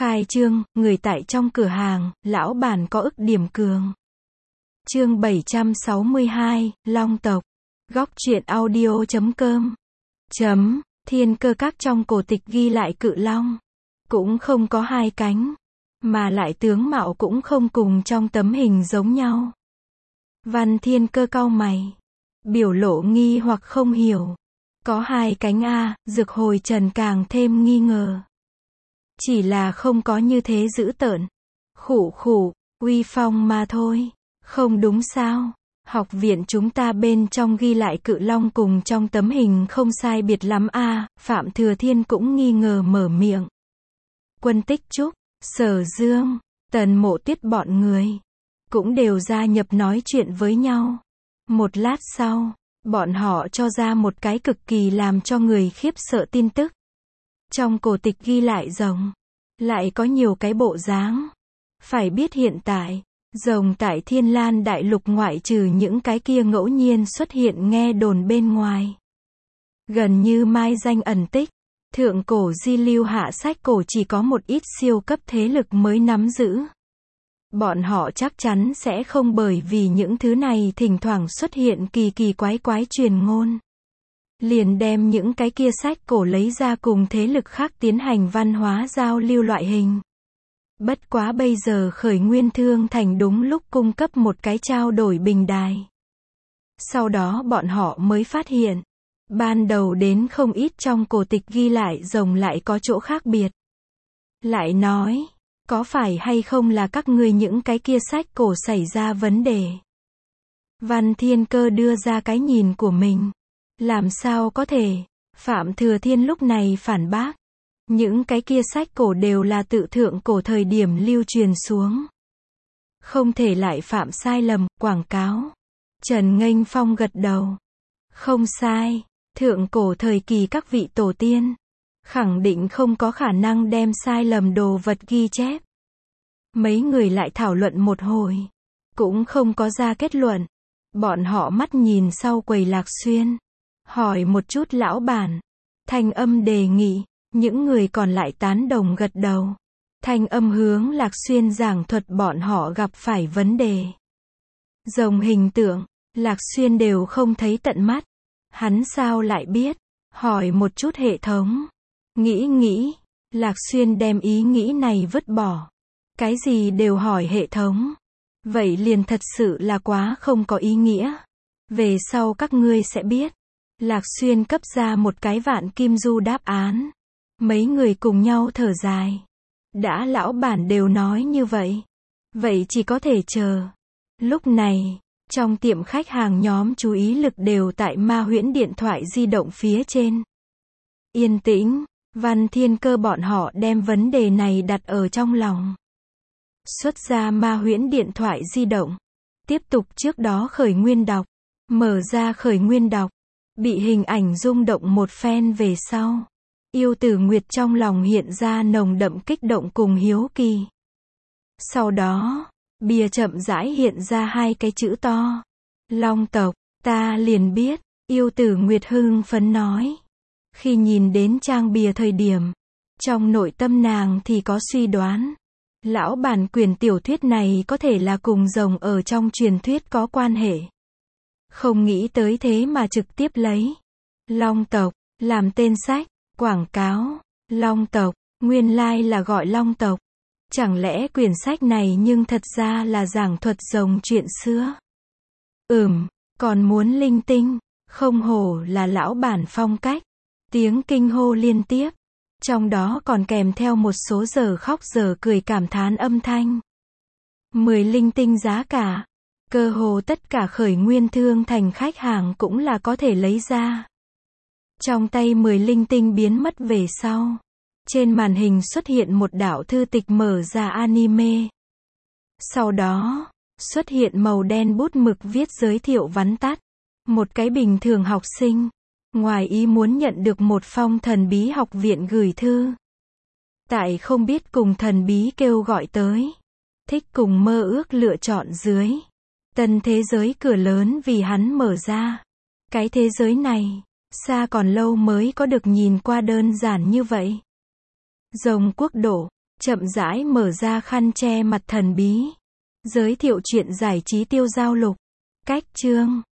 Khai trương, người tại trong cửa hàng, lão bản có ức điểm cường. Chương 762, Long tộc. Góc truyện audio.com. Thiên cơ các trong cổ tịch ghi lại cự long. Cũng không có hai cánh. Mà lại tướng mạo cũng không cùng trong tấm hình giống nhau. Văn Thiên Cơ cau mày. Biểu lộ nghi hoặc không hiểu. Có hai cánh a, Dược Hồi Trần càng thêm nghi ngờ. Chỉ là không có như thế dữ tợn. Khụ khụ, uy phong mà thôi. Không đúng sao? Học viện chúng ta bên trong ghi lại cự long cùng trong tấm hình không sai biệt lắm a. Phạm Thừa Thiên cũng nghi ngờ mở miệng. Quân Tích Trúc, Sở Dương, Tần Mộ Tuyết bọn người cũng đều gia nhập nói chuyện với nhau. Một lát sau, bọn họ cho ra một cái cực kỳ làm cho người khiếp sợ tin tức. Trong cổ tịch ghi lại rồng, lại có nhiều cái bộ dáng. Phải biết hiện tại, rồng tại Thiên Lan Đại Lục ngoại trừ những cái kia ngẫu nhiên xuất hiện nghe đồn bên ngoài. Gần như mai danh ẩn tích, thượng cổ di lưu hạ sách cổ chỉ có một ít siêu cấp thế lực mới nắm giữ. Bọn họ chắc chắn sẽ không bởi vì những thứ này thỉnh thoảng xuất hiện kỳ kỳ quái quái truyền ngôn. Liền đem những cái kia sách cổ lấy ra cùng thế lực khác tiến hành văn hóa giao lưu loại hình. Bất quá bây giờ Khởi Nguyên Thương Thành đúng lúc cung cấp một cái trao đổi bình đài. Sau đó bọn họ mới phát hiện, ban đầu đến không ít trong cổ tịch ghi lại rồng lại có chỗ khác biệt. Lại nói, có phải hay không là các ngươi những cái kia sách cổ xảy ra vấn đề? Văn Thiên Cơ đưa ra cái nhìn của mình. Làm sao có thể? Phạm Thừa Thiên lúc này phản bác. Những cái kia sách cổ đều là tự thượng cổ thời điểm lưu truyền xuống. Không thể lại phạm sai lầm, quảng cáo. Trần Nghênh Phong gật đầu. Không sai, thượng cổ thời kỳ các vị tổ tiên khẳng định không có khả năng đem sai lầm đồ vật ghi chép. Mấy người lại thảo luận một hồi, cũng không có ra kết luận. Bọn họ mắt nhìn sau quầy Lạc Xuyên, hỏi một chút lão bản. Thanh âm đề nghị, những người còn lại tán đồng gật đầu. Thanh âm hướng Lạc Xuyên giảng thuật bọn họ gặp phải vấn đề. Rồng hình tượng, Lạc Xuyên đều không thấy tận mắt. Hắn sao lại biết? Hỏi một chút hệ thống. Nghĩ, Lạc Xuyên đem ý nghĩ này vứt bỏ. Cái gì đều hỏi hệ thống. Vậy liền thật sự là quá không có ý nghĩa. Về sau các ngươi sẽ biết. Lạc Xuyên cấp ra một cái vạn kim du đáp án. Mấy người cùng nhau thở dài. Đã lão bản đều nói như vậy. Vậy chỉ có thể chờ. Lúc này, trong tiệm khách hàng nhóm chú ý lực đều tại Ma Huyễn điện thoại di động phía trên. Yên tĩnh, Văn Thiên Cơ bọn họ đem vấn đề này đặt ở trong lòng. Xuất ra Ma Huyễn điện thoại di động. Tiếp tục trước đó Khởi Nguyên đọc. Mở ra Khởi Nguyên đọc. Bị hình ảnh rung động một phen về sau. Yêu Tử Nguyệt trong lòng hiện ra nồng đậm kích động cùng hiếu kỳ. Sau đó, bìa chậm rãi hiện ra hai cái chữ to. Long tộc, ta liền biết, Yêu Tử Nguyệt hưng phấn nói. Khi nhìn đến trang bìa thời điểm, trong nội tâm nàng thì có suy đoán. Lão bản quyển tiểu thuyết này có thể là cùng rồng ở trong truyền thuyết có quan hệ. Không nghĩ tới thế mà trực tiếp lấy Long tộc làm tên sách, quảng cáo. Long tộc, nguyên lai là gọi Long tộc. Chẳng lẽ quyển sách này nhưng thật ra là giảng thuật rồng chuyện xưa? Còn muốn linh tinh, không hổ là lão bản phong cách. Tiếng kinh hô liên tiếp. Trong đó còn kèm theo một số giờ khóc giờ cười cảm thán âm thanh. 10 linh tinh giá cả. Cơ hồ tất cả Khởi Nguyên Thương Thành khách hàng cũng là có thể lấy ra. Trong tay 10 linh tinh biến mất về sau. Trên màn hình xuất hiện một đạo thư tịch mở ra anime. Sau đó, xuất hiện màu đen bút mực viết giới thiệu vắn tắt. Một cái bình thường học sinh, ngoài ý muốn nhận được một phong thần bí học viện gửi thư. Tại không biết cùng thần bí kêu gọi tới. Thích cùng mơ ước lựa chọn dưới. Tân thế giới cửa lớn vì hắn mở ra. Cái thế giới này, xa còn lâu mới có được nhìn qua đơn giản như vậy. Rồng quốc độ, Chậm rãi mở ra khăn che mặt thần bí. Giới thiệu chuyện giải trí tiêu giao lục. Cách chương.